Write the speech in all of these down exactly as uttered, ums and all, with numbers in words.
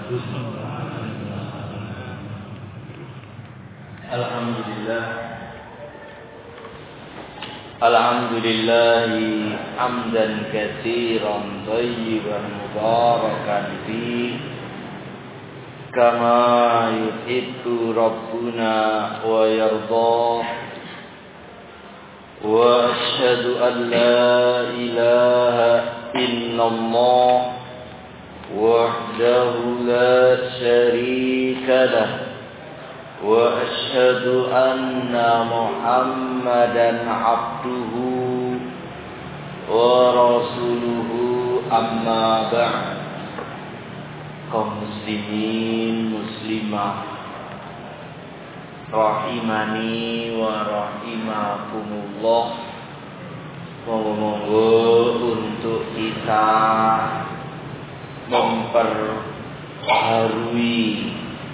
Alhamdulillah. Alhamdulillah hamdan katsiran thayyiban mubarakan fi kama yuhibbu rabbuna wa yarda. Wa asyhadu an la ilaha illallah wahdahu la syarika lah. Wa asyhadu anna Muhammadan abduhu wa rasuluhu amma ba'd. Kaum muslimin muslimah rahimani wa rahimakumullah. Monggo-monggo untuk kita memperbaharui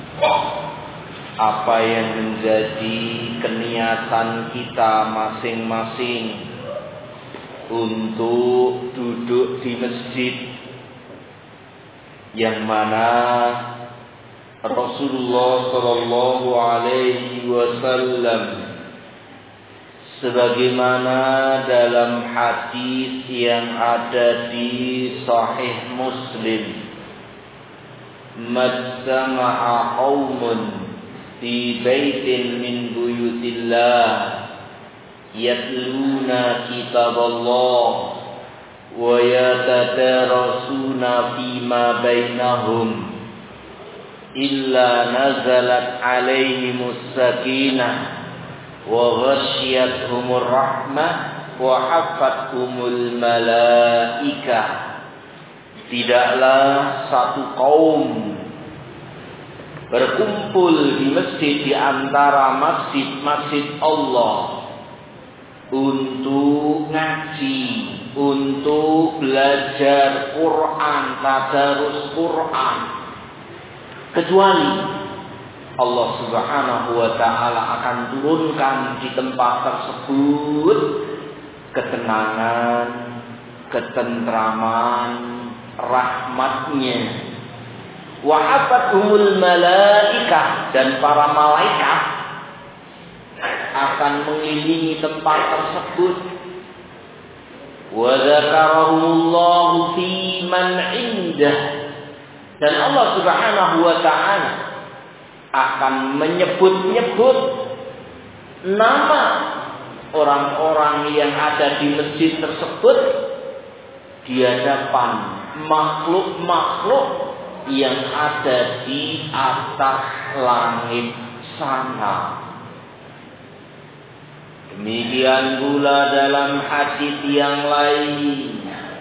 apa yang menjadi keniatan kita masing-masing untuk duduk di masjid yang mana Rasulullah sallallahu alaihi wasallam sebagaimana dalam hadis yang ada di Sahih Muslim, majtama'a qaumun fi baitin min buyutillah yatluna kitaballah wa yatadarasuna fima bainahum illa nazalat alaihimus sakinah wa ghasyiyatuhumur rahmah wa hafathumul malaikah. Tidaklah satu kaum berkumpul di masjid di antara masjid-masjid Allah untuk ngaji, untuk belajar Quran, tadarus Quran, kecuali Allah Subhanahu wa taala akan turunkan di tempat tersebut ketenangan, ketentraman, rahmatnya. Wa hafathumul malaikah, dan para malaikat akan mengelilingi tempat tersebut. Wa dzakarahumullahu fi man indah, dan Allah Subhanahu wa taala akan menyebut-nyebut nama orang-orang yang ada di masjid tersebut di hadapan makhluk-makhluk yang ada di atas langit sana. Demikian pula dalam hadis yang lain,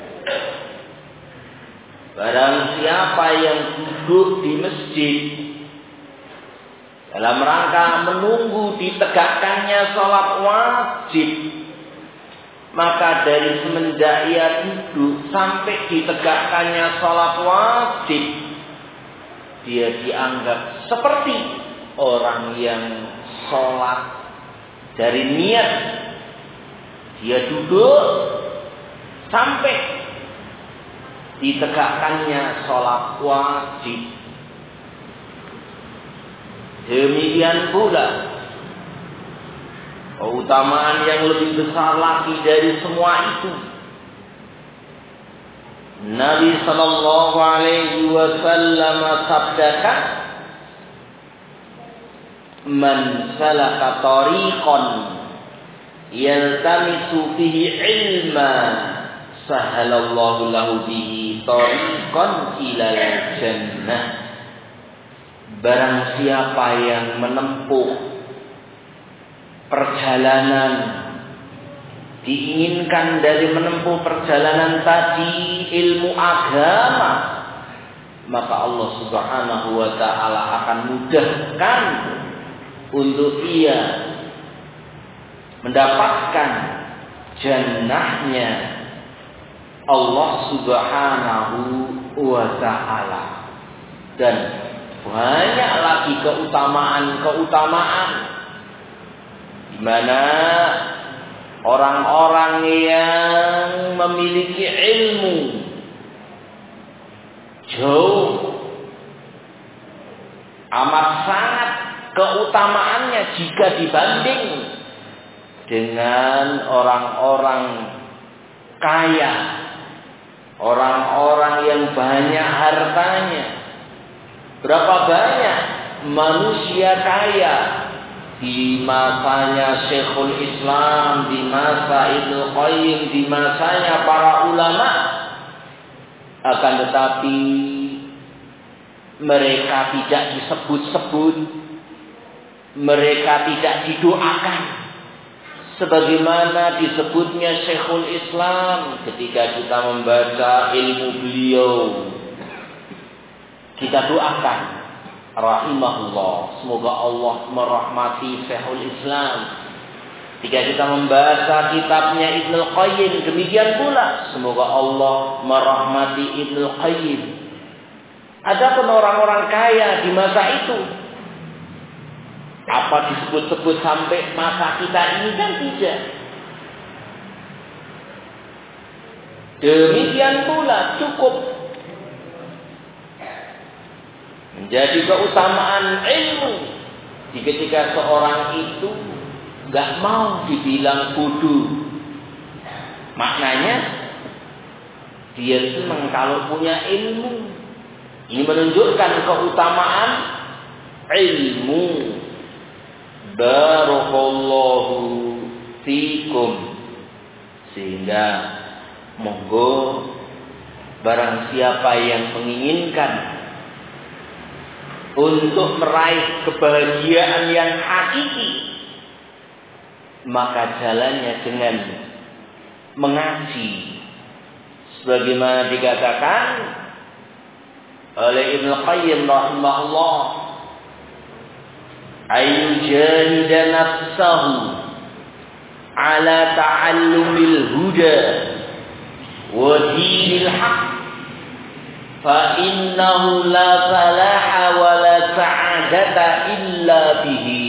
barang siapa yang duduk di masjid dalam rangka menunggu ditegakkannya sholat wajib, maka dari semenjak ia duduk sampai ditegakkannya sholat wajib, dia dianggap seperti orang yang sholat dari niat dia duduk sampai ditegakkannya sholat wajib. Demikian pula keutamaan yang lebih besar lagi dari semua itu, Nabi sallallahu alaihi wasallam sabdakan, man salaka tariqan yaltamisu fihi ilma sahalallahu lahu bihi tariqan ilal jannah. Barang siapa yang menempuh perjalanan, diinginkan dari menempuh perjalanan tadi ilmu agama, maka Allah Subhanahu wa taala akan mudahkan untuk ia mendapatkan jannahnya Allah Subhanahu wa taala. Dan banyak lagi keutamaan-keutamaan di mana orang-orang yang memiliki ilmu jauh amat sangat keutamaannya jika dibanding dengan orang-orang kaya, orang-orang yang banyak hartanya. Berapa banyak manusia kaya di masanya Syekhul Islam, di masa Ibnu Qayyim, di masanya para ulama, akan tetapi mereka tidak disebut-sebut, mereka tidak didoakan sebagaimana disebutnya Syekhul Islam. Ketika kita membaca ilmu beliau, kita doakan rahimahullah, semoga Allah merahmati Syekhul Islam. Ketika kita membaca kitabnya Ibnu Qayyim, demikian pula semoga Allah merahmati Ibnu Qayyim. Adapun orang-orang kaya di masa itu, apa disebut-sebut sampai masa kita ini kan tidak. Demikian pula cukup menjadi keutamaan ilmu ketika seorang itu gak mau dibilang bodoh. Maknanya dia senang kalau punya ilmu. Ini menunjukkan keutamaan ilmu. Barakallahu fikum. Sehingga monggo barang siapa yang menginginkan untuk meraih kebahagiaan yang hakiki, maka jalannya dengan mengaji. Sebagaimana dikatakan oleh Ibnu Qayyim rahimahullah, ayyujahida nafsahu ala ta'allumil huda wa dinil haq fa innahu la falaha wa la sa'adata illa bihi.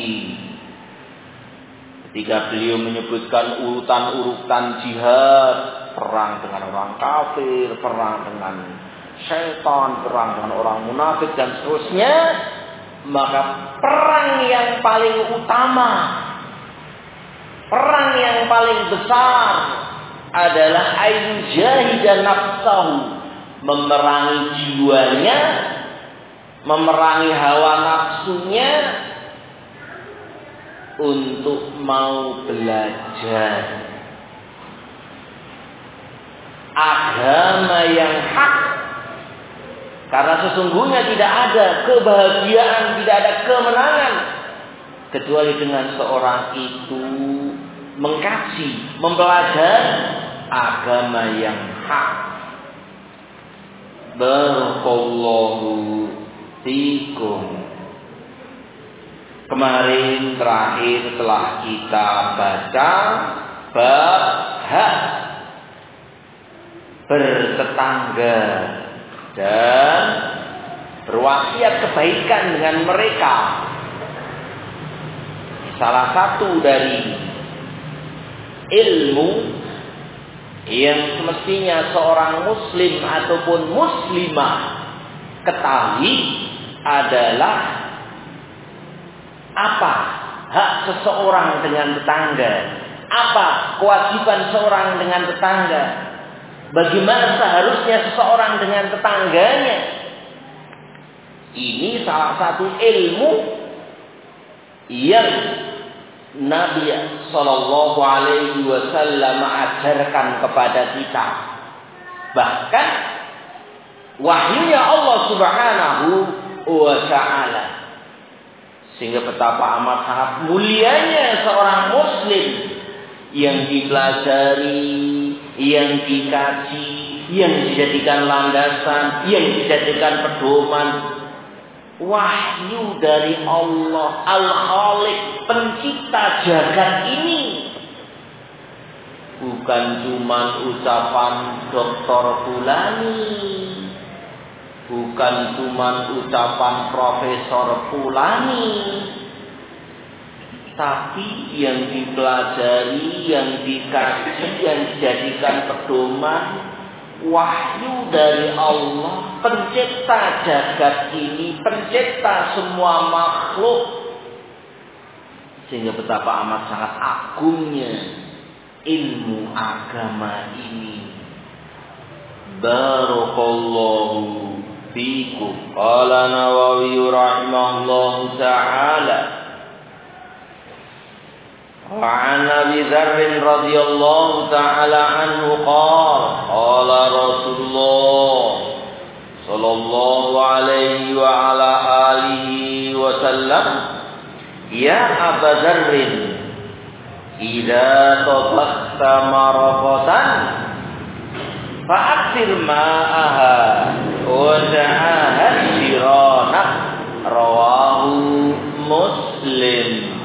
Ketika beliau menyebutkan urutan-urutan jihad, perang dengan orang kafir, perang dengan syaitan, perang dengan orang munafik dan seterusnya, maka perang yang paling utama, perang yang paling besar adalah ayyujahida nafsahu, memerangi jiwanya, memerangi hawa nafsunya untuk mau belajar agama yang hak. Karena sesungguhnya tidak ada kebahagiaan, tidak ada kemenangan kecuali dengan seorang itu mengkaji, mempelajari agama yang hak. Barakallahu fikum. Kemarin terakhir telah kita baca bab hak bertetangga dan berwasiat kebaikan dengan mereka. Salah satu dari ilmu yang semestinya seorang muslim ataupun muslimah ketahui adalah apa hak seseorang dengan tetangga, apa kewajiban seorang dengan tetangga, bagaimana seharusnya seseorang dengan tetangganya. Ini salah satu ilmu yang Nabi Sallallahu Alaihi Wasallam ajarkan kepada kita. Bahkan wahyunya Allah Subhanahu wa Ta'ala. Sehingga betapa amat sangat mulianya seorang muslim yang dipelajari, yang dikaji, yang dijadikan landasan, yang dijadikan pedoman. Wahyu dari Allah Al-Khaliq, pencipta jagat ini. Bukan cuma ucapan doktor Fulani, bukan cuma ucapan Profesor Fulani, tapi yang dipelajari, yang dikaji, yang dijadikan pedoman wahyu dari Allah, pencipta jagat ini, pencipta semua makhluk. Sehingga betapa amat sangat agungnya ilmu agama ini. Barakallahu fikum. Qala Nawawi rahimahullahu ta'ala. وعن أبي ذر رضي الله تعالى عنه قال قال رسول الله صلى الله عليه وعلى آله وسلم يا أبا ذر إذا طبخت مرقة فأكثر ماءها وتعاهد جيرانك رواه Muslim.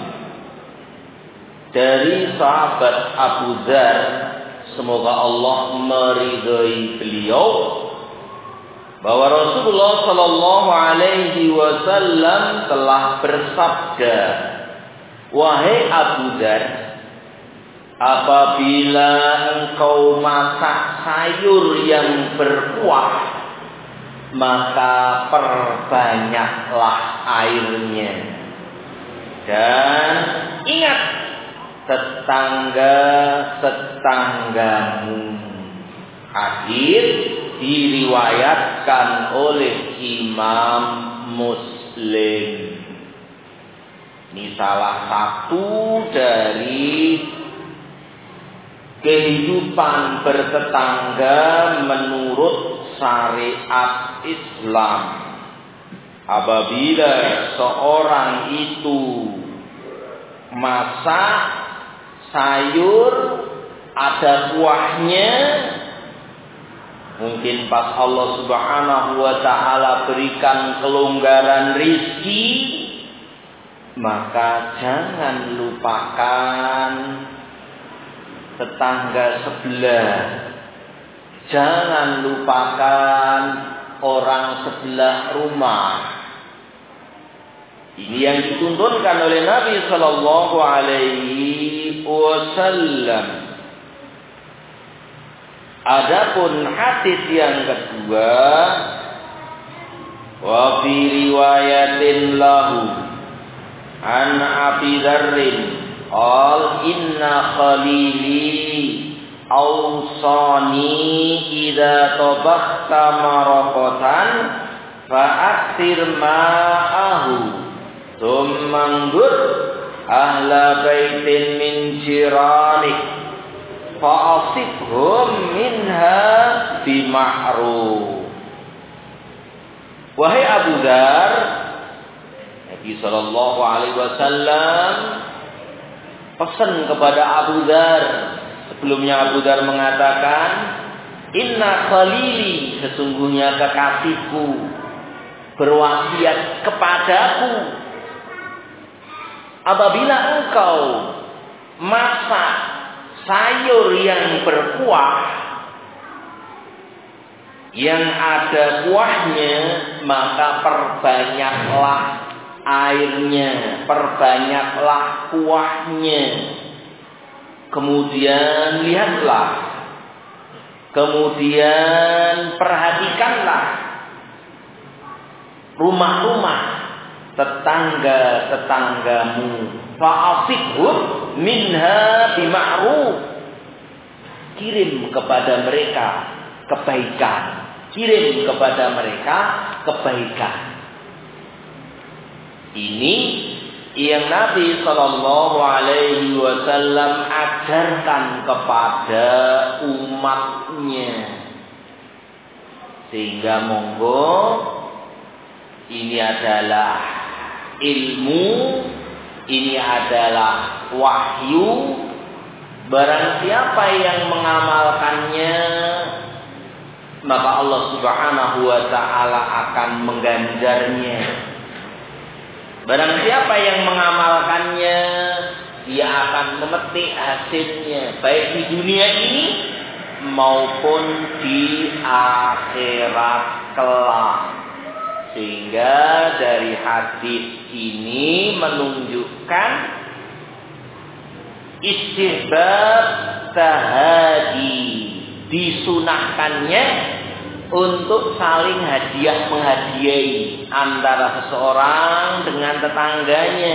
Dari sahabat Abu Dzar, semoga Allah meridhai beliau, bahwa Rasulullah Shallallahu Alaihi Wasallam telah bersabda, wahai Abu Dzar, apabila engkau masak sayur yang berkuah, maka perbanyaklah airnya. Dan ingat, tetangga-tetanggamu. Hadis diriwayatkan oleh Imam Muslim. Ini salah satu dari kehidupan bertetangga menurut syariat Islam. Apabila seorang itu masak sayur ada kuahnya, mungkin pas Allah Subhanahu wa ta'ala berikan kelonggaran rizki, maka jangan lupakan tetangga sebelah, jangan lupakan orang sebelah rumah. Ini yang dituntunkan oleh Nabi Sallallahu Alaihi Wasallam. Adapun hadis yang kedua, wa fi riwayatin lahu an Abi Dzarrin qal inna khalili awsani idza tabakhta maraqatan fa'akthir ma'ahu thumma ngur ahla baitin min jiranik fa'asibhum minha bima'ruf. Wahai Abu Dzar, Nabi sallallahu alaihi wasallam pesan kepada Abu Dzar. Sebelumnya Abu Dzar mengatakan, inna khalili, sesungguhnya kekasihku berwasiat kepadaku, apabila engkau masak sayur yang berkuah, yang ada kuahnya, maka perbanyaklah airnya, perbanyaklah kuahnya. Kemudian lihatlah, kemudian perhatikanlah rumah-rumah tetangga-tetanggamu, fa'asibhum minha bima'ruf, kirim kepada mereka kebaikan, kirim kepada mereka kebaikan. Ini yang Nabi Sallallahu Alaihi Wasallam ajarkan kepada umatnya, sehingga monggo ini adalah ilmu, ini adalah wahyu. Barang siapa yang mengamalkannya, maka Allah Subhanahu wa ta'ala akan mengganjarnya. Barang siapa yang mengamalkannya, dia akan memetik hasilnya, baik di dunia ini maupun di akhirat kelak. Sehingga dari hadis ini menunjukkan istihbab tahadi, disunahkannya untuk saling hadiah menghadiahi antara seseorang dengan tetangganya.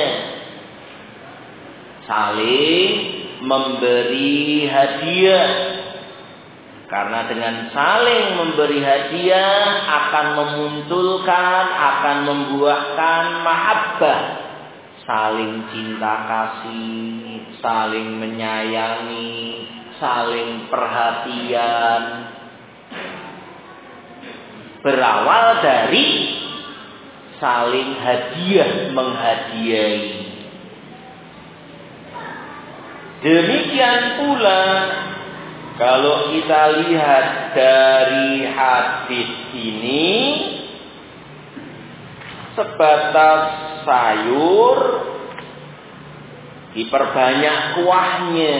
Saling memberi hadiah. Karena dengan saling memberi hadiah akan memunculkan, akan membuahkan mahabbah. Saling cinta kasih, saling menyayangi, saling perhatian. Berawal dari saling hadiah menghadiahi. Demikian pula kalau kita lihat dari hadis ini, sebatas sayur diperbanyak kuahnya,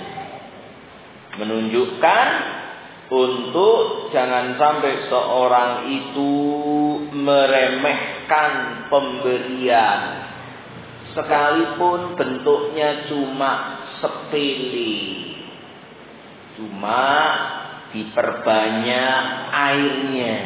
menunjukkan untuk jangan sampai seorang itu meremehkan pemberian, sekalipun bentuknya cuma sepele, cuma diperbanyak airnya.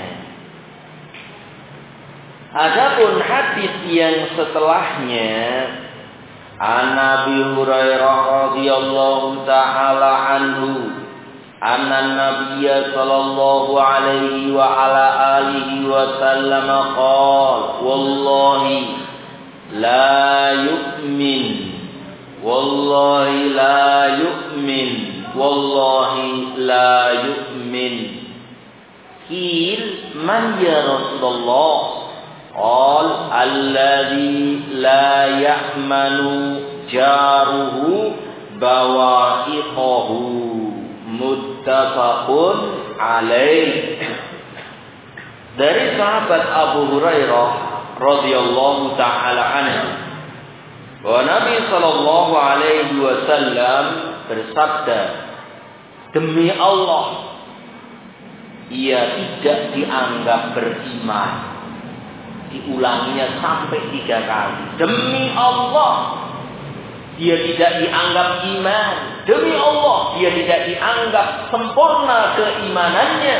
Adapun hadis yang setelahnya, an Abi Hurairah radhiyallahu taala anhu, anna Nabiyya sallallahu alaihi wa ala alihi wa sallam qala, wallahi la yu'min, wallahi la yu'min, wallahi la yu'min. Qil man ya Rasulullah? Qal alladhi la ya'manu jaruhu bawa'iqahu, muttafaqun alaih. Dari sahabat Abu Hurairah radhiyallahu taala anhu, bahwa Nabi sallallahu alaihi wasallam bersabda, demi Allah, ia tidak dianggap beriman. Diulanginya sampai tiga kali. Demi Allah, dia tidak dianggap iman. Demi Allah, dia tidak dianggap sempurna keimanannya.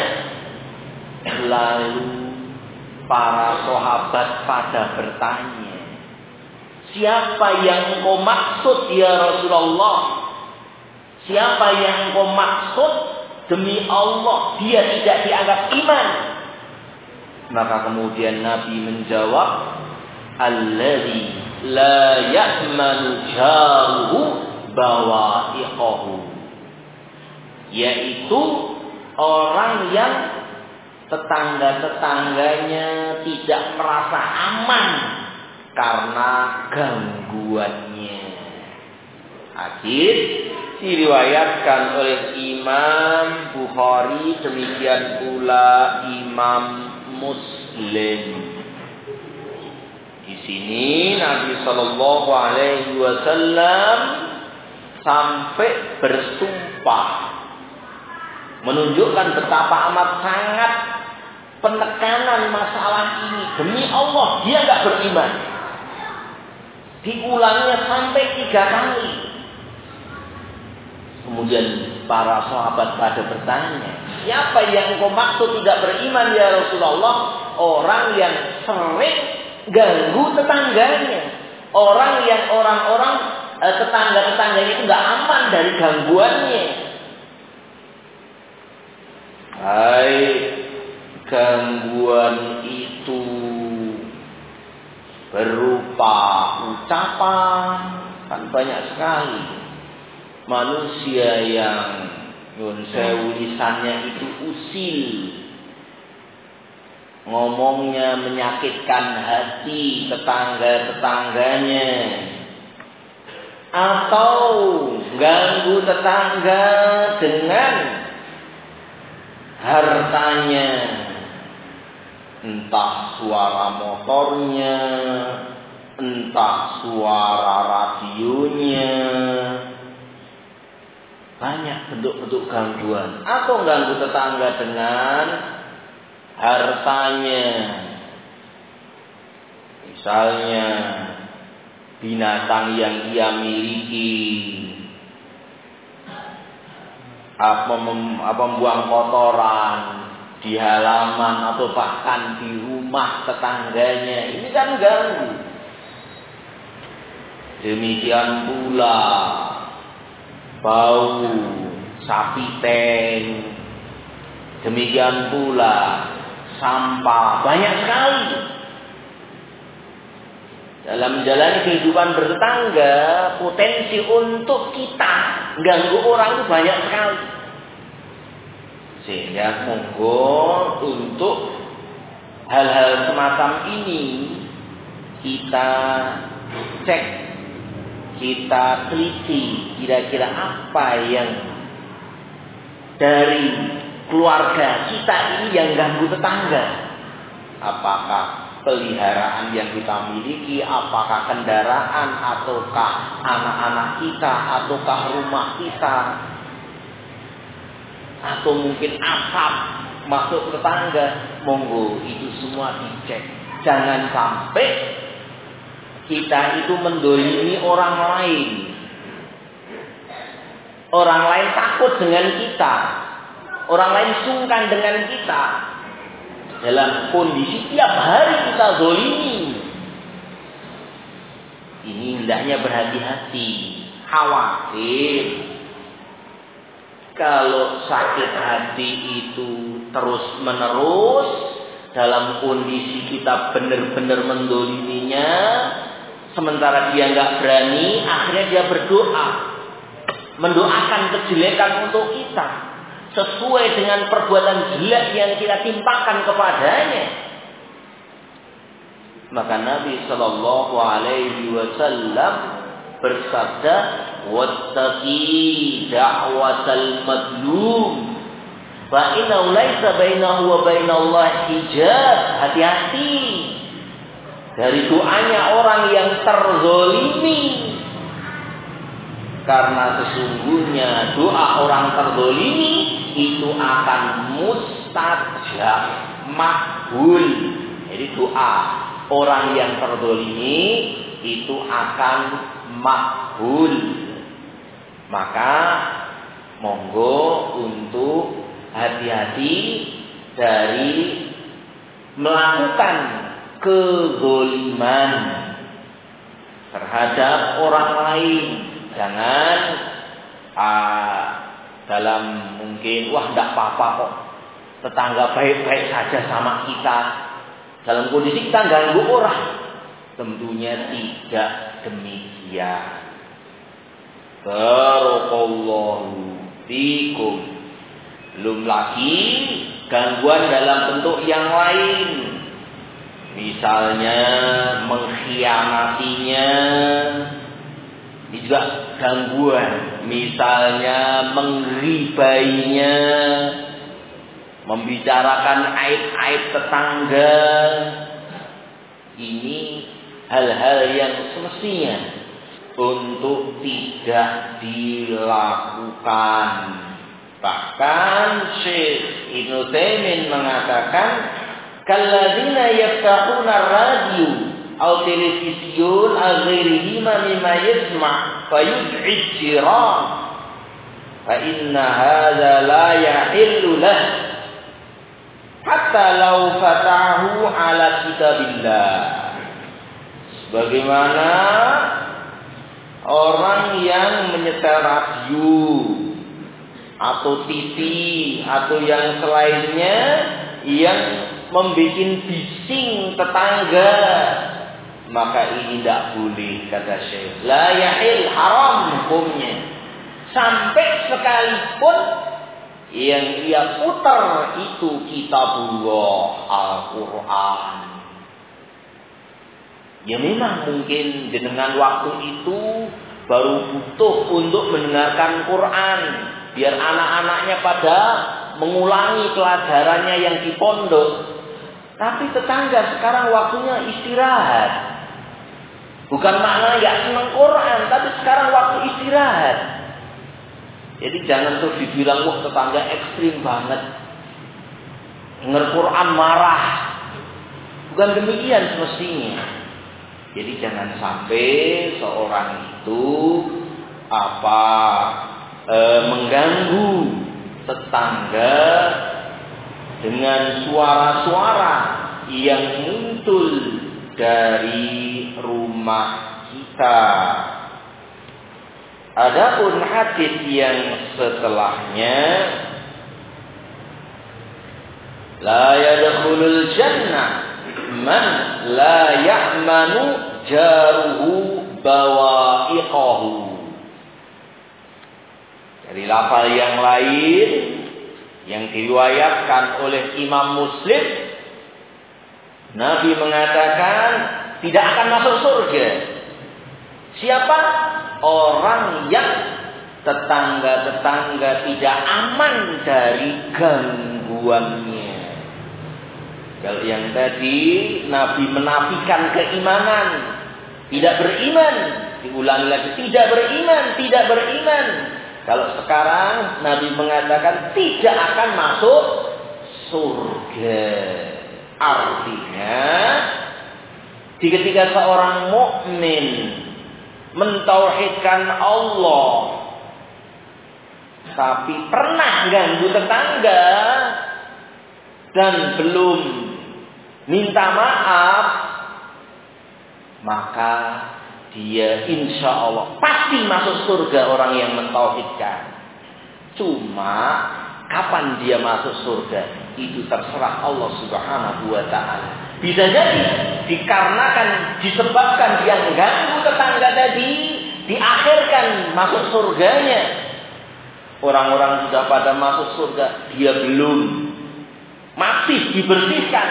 Lalu para sahabat pada bertanya, siapa yang engkau maksud ya Rasulullah? Siapa yang engkau maksud? Demi Allah, dia tidak dianggap iman. Maka kemudian Nabi menjawab, alladzi la ya'manu jaruhu bawa'iqahu, yaitu orang yang tetangga-tetangganya tidak merasa aman karena gangguannya. Hadis diriwayatkan oleh Imam Bukhari, demikian pula Imam Muslim. Di sini Nabi Shallallahu Alaihi Wasallam sampai bersumpah, menunjukkan betapa amat sangat penekanan masalah ini. Demi Allah, dia nggak beriman. Diulangnya sampai tiga kali. Kemudian para sahabat pada bertanya, siapa yang engkau maksud tidak beriman ya Rasulullah? Orang yang sering ganggu tetangganya, orang yang orang-orang eh, tetangga-tetangganya itu nggak aman dari gangguannya. Hai, gangguan itu berupa ucapan, kan banyak sekali manusia yang nyun sewu lisannya itu usil, ngomongnya menyakitkan hati tetangga-tetangganya, atau ganggu tetangga dengan hartanya, entah suara motornya, entah suara radionya. Banyak bentuk-bentuk gangguan. Atau ganggu tetangga dengan hartanya, misalnya binatang yang ia miliki, apa, mem, apa membuang kotoran di halaman atau bahkan di rumah tetangganya, ini kan ganggu. Demikian pula bau sapi teng, demikian pula sampah, banyak sekali. Dalam menjalani kehidupan bertetangga, potensi untuk kita ganggu orang itu banyak sekali. Sehingga monggo untuk hal-hal semacam ini kita cek, kita teliti kira-kira apa yang dari keluarga kita ini yang ganggu tetangga. Apakah peliharaan yang kita miliki, apakah kendaraan, ataukah anak-anak kita, ataukah rumah kita, atau mungkin asap masuk tetangga. Monggo itu semua dicek. Jangan sampai kita itu mendolimi orang lain. Orang lain takut dengan kita, orang lain sungkan dengan kita, dalam kondisi tiap hari kita zolimi. Ini hendaknya berhati-hati. Khawatir kalau sakit hati itu terus menerus, dalam kondisi kita benar-benar mendoliminya, sementara dia nggak berani, akhirnya dia berdoa, mendoakan kejelekan untuk kita, sesuai dengan perbuatan jelek yang kita timpakan kepadanya. Maka Nabi Shallallahu Alaihi Wasallam bersabda, "Wattaqi da'watal madlum, fa innahu laisa bainahu wa bainallahi hijab." Hati-hati dari doanya orang yang terzolimi, karena sesungguhnya doa orang terzolimi itu akan mustajab, makbul. Jadi doa orang yang terzolimi itu akan makbul. Maka monggo untuk hati-hati dari melakukan kezoliman terhadap orang lain. Jangan uh, dalam mungkin, wah tidak apa-apa kok, tetangga baik-baik saja sama kita, dalam kondisi kita ganggu orang. Tentunya tidak demikian. Barakallahu fikum. Belum lagi gangguan dalam bentuk yang lain, misalnya mengkhianatinya, ini juga gangguan. Misalnya mengribainya, membicarakan aib-aib tetangga. Ini hal-hal yang semestinya untuk tidak dilakukan. Bahkan Syekh Ibnu Taimin mengatakan, kalladzina yaftahuna radio aw televisiun aghairihima mimma yasma' fayud'id jiran fa inna hadza la yahillu lah hatta law fatahu ala kitabillah. Sebagaimana orang yang menyetel radio atau T V atau yang selainnya yang membuat bising tetangga, maka ini tidak boleh, kata Syekh. La yahil, haram hukumnya. Sampai sekalipun yang ia putar itu kitabullah, Al-Quran. Ya memang mungkin dengan waktu itu baru butuh untuk mendengarkan Quran, biar anak-anaknya pada mengulangi pelajarannya yang di pondok. Tapi tetangga sekarang waktunya istirahat. Bukan maknanya gak senang Quran, tapi sekarang waktu istirahat. Jadi jangan tuh dibilang, wah tetangga ekstrim banget, dengar Quran marah. Bukan demikian semestinya. Jadi jangan sampai seorang itu apa e, mengganggu tetangga dengan suara-suara yang muncul dari rumah kita. Adapun hadis yang setelahnya, la yadkhulul jannah man la ya'manu jaruhu bawa'iqahu. Dari lafal yang lain yang diriwayatkan oleh Imam Muslim, Nabi mengatakan tidak akan masuk surga siapa? Orang yang tetangga-tetangga tidak aman dari gangguannya. Kalau yang tadi Nabi menafikan keimanan, tidak beriman, diulangi lagi, tidak beriman, tidak beriman. Kalau sekarang Nabi mengatakan tidak akan masuk surga. Artinya, ketika seorang mukmin mentauhidkan Allah, tapi pernah ganggu tetangga dan belum minta maaf, maka dia insya Allah pasti masuk surga orang yang mentauhidkan. Cuma kapan dia masuk surga itu terserah Allah Subhanahu wa ta'ala. Bisa jadi dikarenakan disebabkan dia mengganggu tetangga tadi, diakhirkan masuk surganya. Orang-orang sudah pada masuk surga, dia belum, masih dibersihkan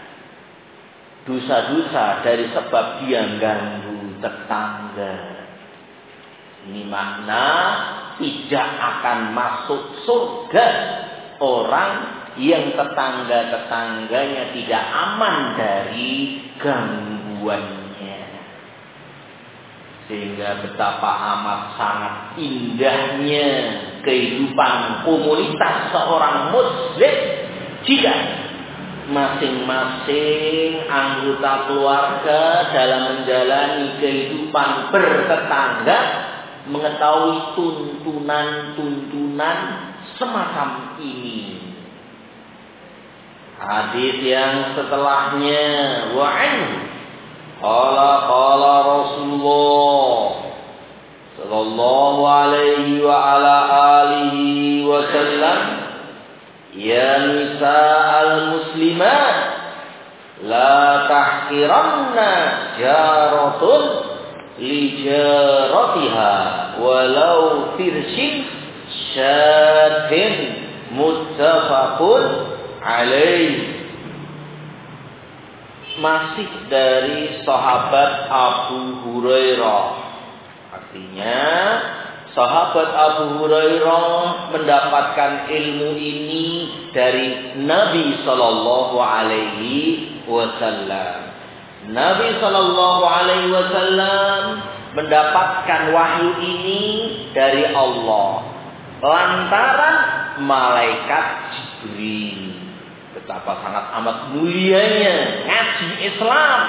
dosa-dosa dari sebab dia mengganggu tetangga. Ini makna tidak akan masuk surga orang yang tetangga-tetangganya tidak aman dari gangguannya. Sehingga betapa amat sangat indahnya kehidupan komunitas seorang muslim jika masing-masing anggota keluarga dalam menjalani kehidupan bertetangga mengetahui tuntunan-tuntunan semacam ini. Hadis yang setelahnya, wa anhu qala qala Rasulullah sallallahu alaihi wa ala alihi wa sallam, ya nisa'al muslimat la tahqiranna jaratun li jaratiha walau firsin syatin muttafaqun alaih. Masih dari sahabat Abu Hurairah. Artinya sahabat Abu Hurairah mendapatkan ilmu ini dari Nabi sallallahu alaihi wasallam. Nabi sallallahu alaihi wasallam mendapatkan wahyu ini dari Allah lantaran malaikat Jibril. Betapa sangat amat mulianya ngaji Islam.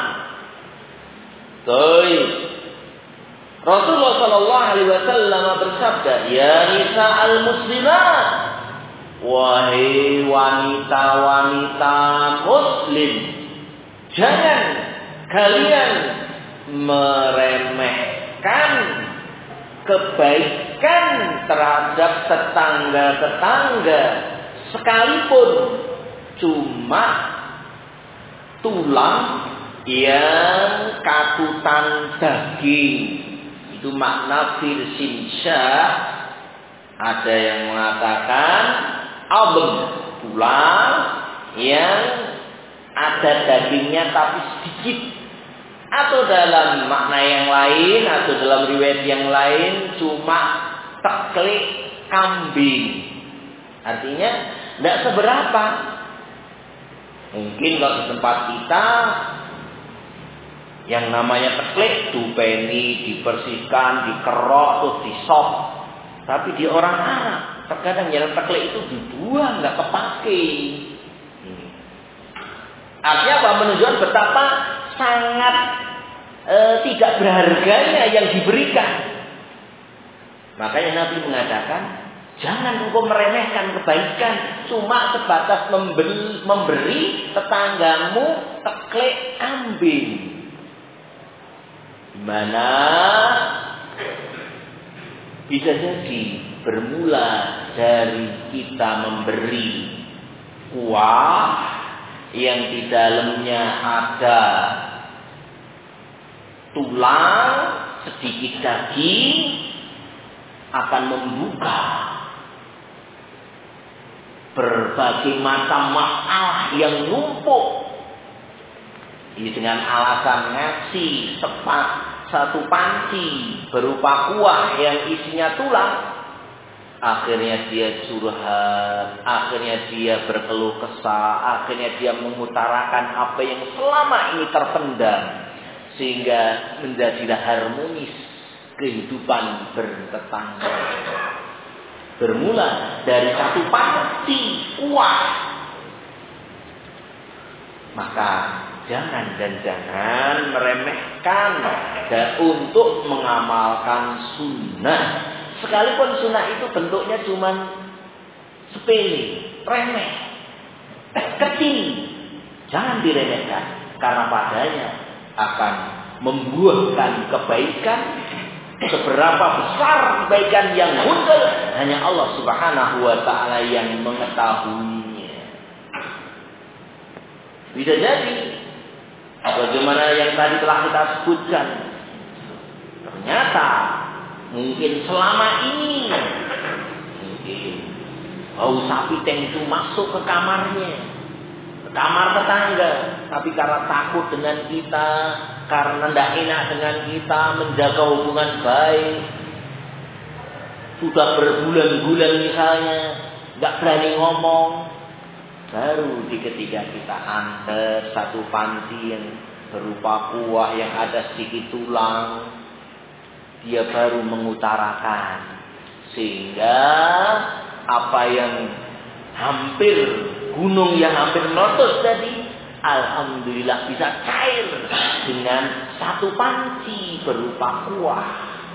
Baik. Rasulullah sallallahu alaihi wasallam bersabda, ya nisa'al muslimat, wahai wanita-wanita muslim, jangan kalian meremehkan kebaikan terhadap tetangga-tetangga sekalipun cuma tulang yang katutan daging. Itu makna firsin syah. Ada yang mengatakan album, tulang yang ada dagingnya tapi sedikit. Atau dalam makna yang lain, atau dalam riwayat yang lain, cuma teklik kambing. Artinya tidak seberapa. Mungkin kalau di tempat kita yang namanya teklik, dupeni, dibersihkan, dikerok, terus disop. Tapi di orang Arab, terkadang yang teklik itu dibuang, nggak kepake. Hmm. Artinya apa? Menunjukkan betapa sangat e, tidak berharganya yang diberikan. Makanya Nabi mengatakan, Jangan engkau meremehkan kebaikan cuma sebatas memberi, memberi tetanggamu teklek kambing. Mana bisa jadi bermula dari kita memberi kuah yang di dalamnya ada tulang, sedikit daging, akan membuka berbagai macam masalah yang numpuk. Ini dengan alasan ngasih tepat satu panci berupa kuah yang isinya tulang. Akhirnya dia curhat, akhirnya dia berkeluh kesah, akhirnya dia mengutarakan apa yang selama ini terpendam. Sehingga menjadilah harmonis kehidupan bertetangga. Bermula dari satu panci kuah. Maka jangan dan jangan meremehkan dan untuk mengamalkan sunnah. Sekalipun sunnah itu bentuknya cuma sepele, remeh, kecil. Jangan diremehkan. Karena padanya akan membuahkan kebaikan. Seberapa besar kebaikan yang muncul hanya Allah Subhanahu wa ta'ala yang mengetahuinya. Bisa jadi bagaimana yang tadi telah kita sebutkan, ternyata mungkin selama ini mungkin bau sapi itu masuk ke kamarnya, ke kamar tetangga, tapi karena takut dengan kita, karena tidak enak dengan kita, menjaga hubungan baik, sudah berbulan-bulan misalnya tidak berani ngomong, baru di ketika kita antar satu panci yang berupa kuah yang ada sedikit tulang, dia baru mengutarakan, sehingga apa yang hampir gunung yang hampir meletus tadi, alhamdulillah bisa cair dengan satu panci berupa kuah.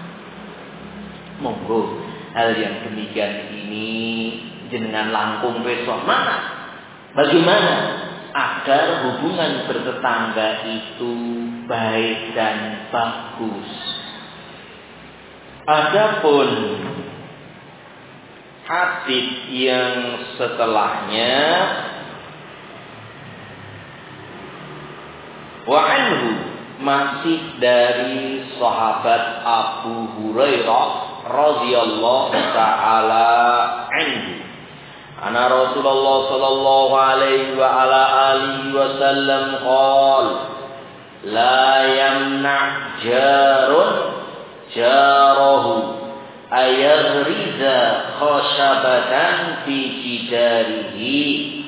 Monggo hal yang demikian ini jenengan langkung besok mana? Bagaimana agar hubungan bertetangga itu baik dan bagus? Adapun hadis yang setelahnya, wa anhu, masih dari sahabat Abu Hurairah radhiyallahu ta'ala anhu. Ana Rasulullah sallallahu alaihi wa ala alihi wasallam qala la yamna' jarun jarahu ayaghriza khashabatan fi jidarihi.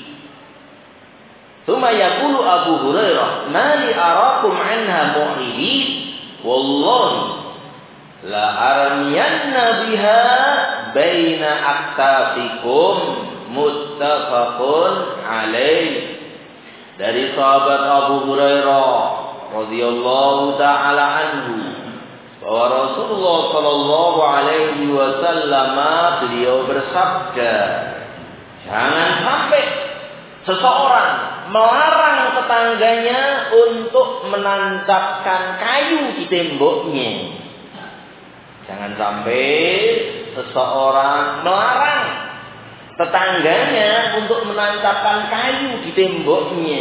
Tsumma yaqulu Abu Hurairah ma li arakum anha mu'ridin wallahi la armiyanna biha baina aktafikum muttafaqun alaih. Dari sahabat Abu Hurairah radhiyallahu taala anhu bahwa Rasulullah sallallahu alaihi wasallam beliau bersabda, jangan sampai seseorang melarang tetangganya untuk menancapkan kayu di temboknya. Jangan sampai seseorang melarang tetangganya untuk menancapkan kayu di temboknya.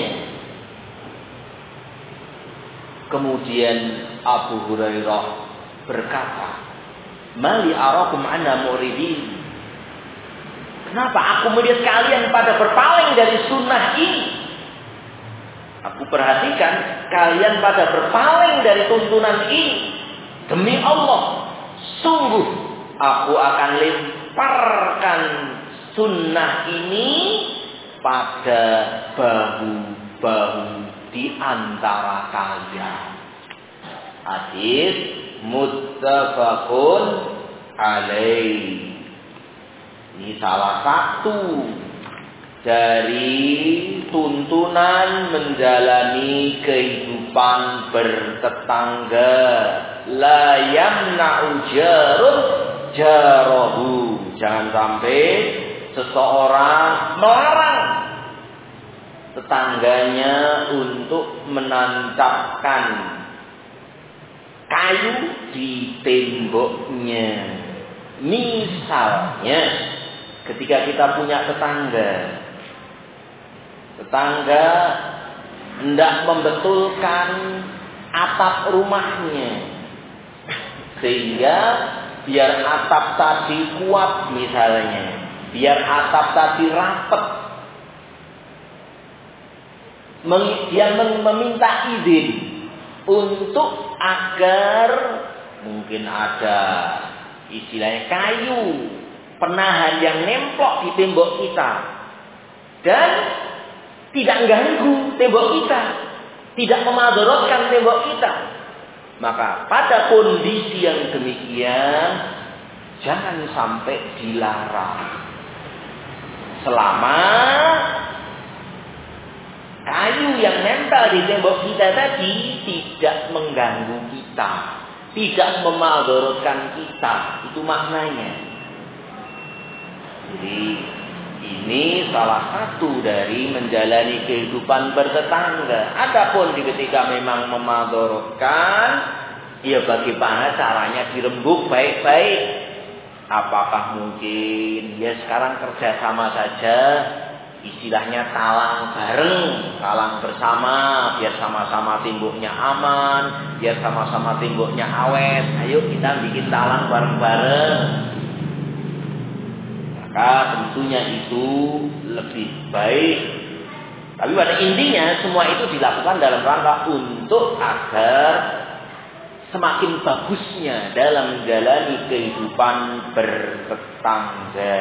Kemudian Abu Hurairah berkata, mali arakum anna muridin. Kenapa aku melihat kalian pada berpaling dari sunnah ini? Aku perhatikan kalian pada berpaling dari tuntunan ini. Demi Allah, sungguh aku akan lemparkan sunnah ini pada bahu-bahu di antara kalian. Hadis muttafaqun alaih. Ini salah satu dari tuntunan menjalani kehidupan bertetangga. La yamna'u jarun jarahu. Jangan sampai seseorang melarang tetangganya untuk menancapkan kayu di temboknya. Misalnya, ketika kita punya tetangga, tetangga hendak membetulkan atap rumahnya, sehingga biar atap tadi kuat misalnya, biar atap tadi rapat, dia meminta izin untuk agar mungkin ada istilahnya kayu penahan yang nemplok di tembok kita dan tidak mengganggu tembok kita, tidak memadaratkan tembok kita. Maka pada kondisi yang demikian jangan sampai dilarang. Selama kayu yang nempel di tembok kita tadi tidak mengganggu kita, tidak memadaratkan kita, itu maknanya. Jadi ini salah satu dari menjalani kehidupan bertetangga. Adapun ketika memang memadaratkan, ya bagaimana caranya dirembuk baik-baik. Apakah mungkin ya sekarang kerja sama saja, istilahnya talang bareng, talang bersama, biar sama-sama temboknya aman, biar sama-sama temboknya awet. Ayo kita bikin talang bareng-bareng. Maka tentunya itu lebih baik. Tapi pada intinya semua itu dilakukan dalam rangka untuk agar semakin bagusnya dalam menjalani kehidupan bertetangga.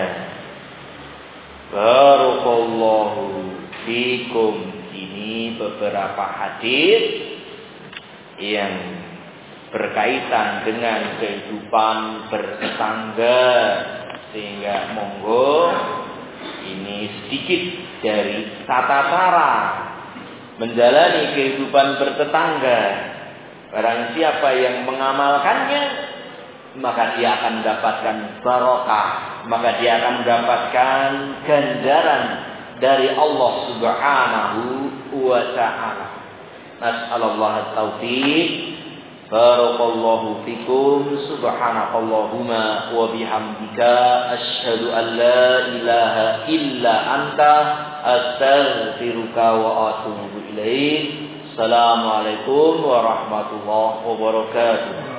Barakallahu fikum. Ini beberapa hadis yang berkaitan dengan kehidupan bertetangga. Sehingga monggo ini sedikit dari tata cara menjalani kehidupan bertetangga. Barang siapa yang mengamalkannya, maka dia akan mendapatkan barokah, maka dia akan mendapatkan ganjaran dari Allah Subhanahu wa ta'ala. Nas'alullah at-taufiq. Barakallahu fikum. Subhanakallahumma wa bihamdika asyhadu an la ilaha illa anta astaghfiruka wa atubu ilaik. Assalamualaikum warahmatullahi wabarakatuh.